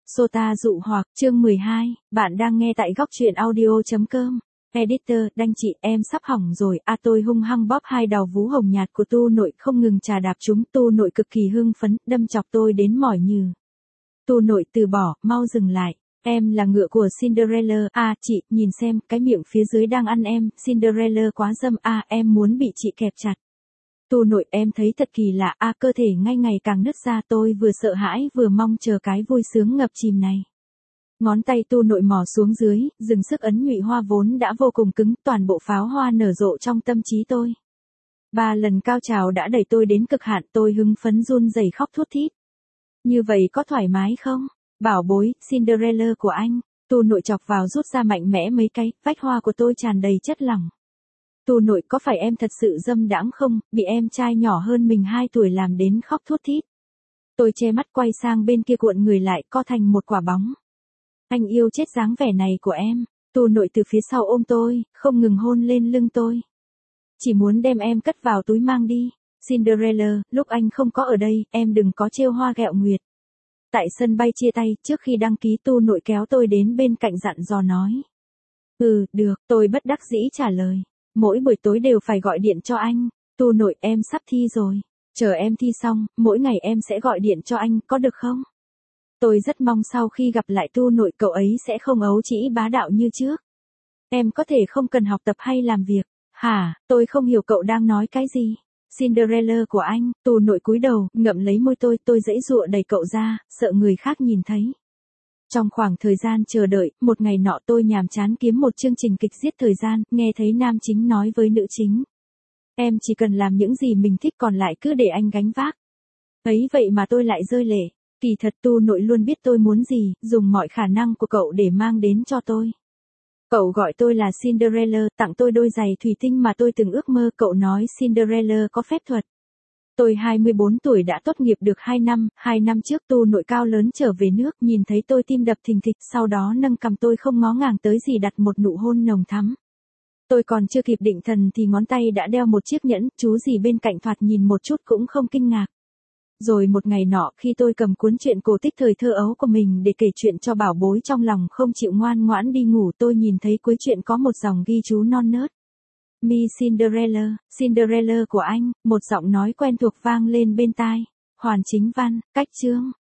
Sota dụ hoặc, chương 12, bạn đang nghe tại góc truyện audio.com. Editor, đanh chị, em sắp hỏng rồi, tôi hung hăng bóp hai đầu vú hồng nhạt của tu nội không ngừng chà đạp chúng, tu nội cực kỳ hưng phấn, đâm chọc tôi đến mỏi nhừ. Tu nội từ bỏ, mau dừng lại. Em là ngựa của Cinderella, chị, nhìn xem, cái miệng phía dưới đang ăn em, Cinderella quá dâm, em muốn bị chị kẹp chặt. Tu nội em thấy thật kỳ lạ, cơ thể ngay ngày càng nứt ra, tôi vừa sợ hãi vừa mong chờ cái vui sướng ngập chìm này. Ngón tay tu nội mò xuống dưới, dừng sức ấn nhụy hoa vốn đã vô cùng cứng, toàn bộ pháo hoa nở rộ trong tâm trí tôi. 3 lần cao trào đã đẩy tôi đến cực hạn, tôi hưng phấn run rẩy khóc thút thít. Như vậy có thoải mái không? Bảo bối, Cinderella của anh. Tu nội chọc vào rút ra mạnh mẽ mấy cái, vách hoa của tôi tràn đầy chất lỏng. Tu nội có phải em thật sự dâm đãng không, bị em trai nhỏ hơn mình 2 tuổi làm đến khóc thút thít. Tôi che mắt quay sang bên kia cuộn người lại co thành một quả bóng. Anh yêu chết dáng vẻ này của em. Tu nội từ phía sau ôm tôi, không ngừng hôn lên lưng tôi. Chỉ muốn đem em cất vào túi mang đi. Cinderella, lúc anh không có ở đây, em đừng có trêu hoa ghẹo nguyệt. Tại sân bay chia tay, trước khi đăng ký tu nội kéo tôi đến bên cạnh dặn dò nói. Được, tôi bất đắc dĩ trả lời. Mỗi buổi tối đều phải gọi điện cho anh. Tu nội em sắp thi rồi. Chờ em thi xong, mỗi ngày em sẽ gọi điện cho anh, có được không? Tôi rất mong sau khi gặp lại tu nội cậu ấy sẽ không ấu trĩ bá đạo như trước. Em có thể không cần học tập hay làm việc. Hả, tôi không hiểu cậu đang nói cái gì. Cinderella của anh, tu nội cúi đầu, ngậm lấy môi tôi giãy giụa đẩy cậu ra, sợ người khác nhìn thấy. Trong khoảng thời gian chờ đợi, một ngày nọ tôi nhàm chán kiếm một chương trình kịch giết thời gian, nghe thấy nam chính nói với nữ chính. Em chỉ cần làm những gì mình thích còn lại cứ để anh gánh vác. Ấy vậy mà tôi lại rơi lệ. Kỳ thật tu nội luôn biết tôi muốn gì, dùng mọi khả năng của cậu để mang đến cho tôi. Cậu gọi tôi là Cinderella, tặng tôi đôi giày thủy tinh mà tôi từng ước mơ, cậu nói Cinderella có phép thuật. Tôi 24 tuổi đã tốt nghiệp được 2 năm trước tu nội cao lớn trở về nước, nhìn thấy tôi tim đập thình thịch, sau đó nâng cằm tôi không ngó ngàng tới gì đặt một nụ hôn nồng thắm. Tôi còn chưa kịp định thần thì ngón tay đã đeo một chiếc nhẫn, chú gì bên cạnh thoạt nhìn một chút cũng không kinh ngạc. Rồi một ngày nọ khi tôi cầm cuốn truyện cổ tích thời thơ ấu của mình để kể chuyện cho bảo bối trong lòng không chịu ngoan ngoãn đi ngủ, tôi nhìn thấy cuối truyện có một dòng ghi chú non nớt. Mi Cinderella, Cinderella của anh, một giọng nói quen thuộc vang lên bên tai. Hoàn chính văn, cách chương.